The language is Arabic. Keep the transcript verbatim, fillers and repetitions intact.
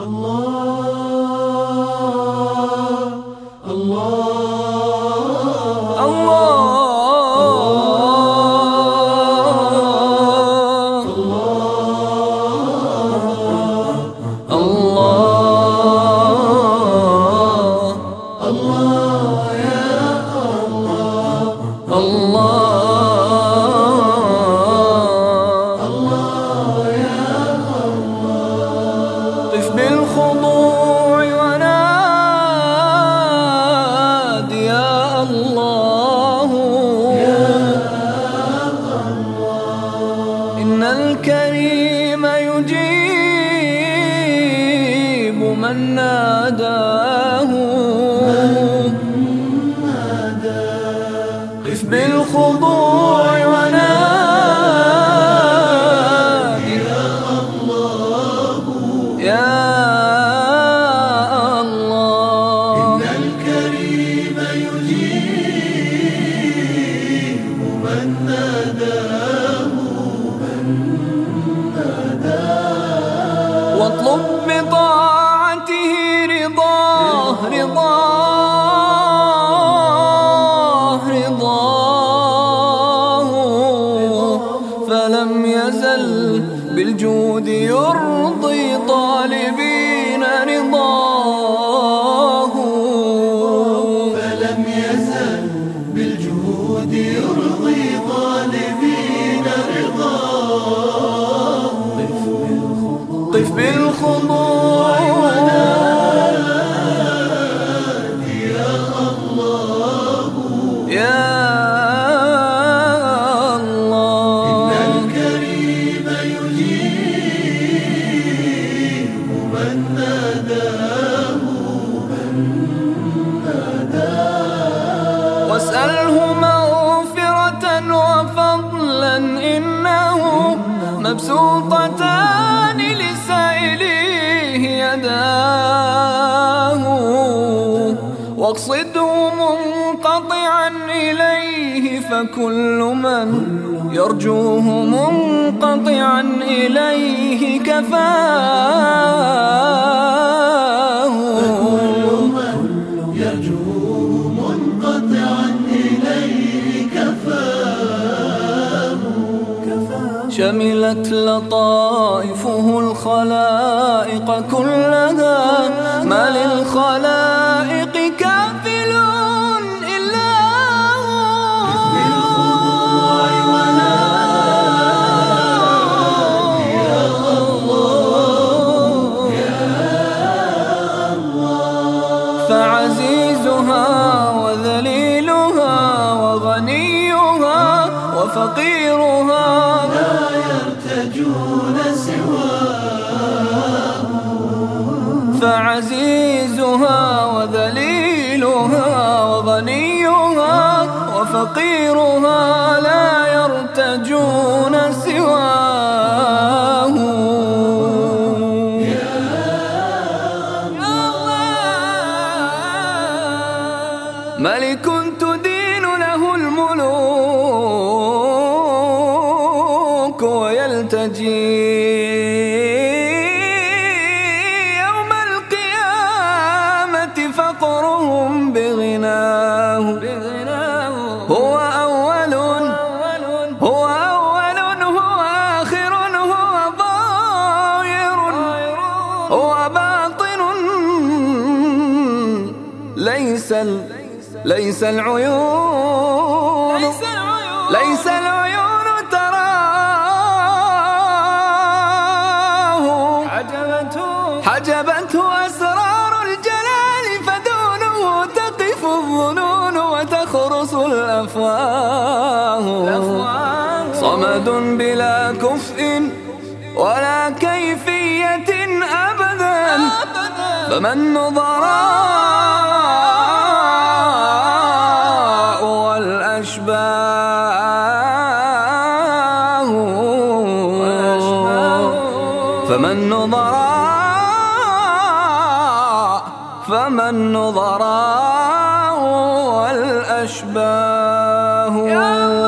قف بالخضوع ونادي يا الله، إن الكريم يجيب من ناداه. قف بالخضوع ونادي يا الله، إن الكريم يجيب من ناداه. واطلب بطاعته رضاه رضاه رضاه، فلم يزل بالجود يرضي طالبين رضاه. فلم يزل بالجهود يرضي طالبين رضاه. قف بالخضوع ونادي يا الله، يا الله، إن الكريم يجيب من ناداه. واسأله مغفرة وفضلا، إنه مبسوطتان لسائليه يداه. واقصده منقطعا إليه، فكل من يرجوه منقطعا إليه كفاه. يرجوه منقطعا إليه كفاه. شملت لطائفه الخلائق كلها، ما للخلائق كافل إلا بالخضوع ونادي يا الله، يا الله. فعزيزها وذليلها وغنيها وفقيرها لا يرتجون سواه. فعزيزها وذليلها وغنيها وفقيرها لا يرتجون سواه. يا ملك تدين له الملوك، ويلتجي يوم القيامة فقرهم بغناه. هو أول هو أول هو آخر هو ظاهر هو باطن، ليس ليس العيون ليس العيون تراه. حجبته أسرار الجلال، فدونه تقف الظنون وتخرص الأفواه. صمد بلا كفء ولا كيفية أبدا، فمن نظراء والأشباه، فمن نظراء فمن نظراء والأشباه.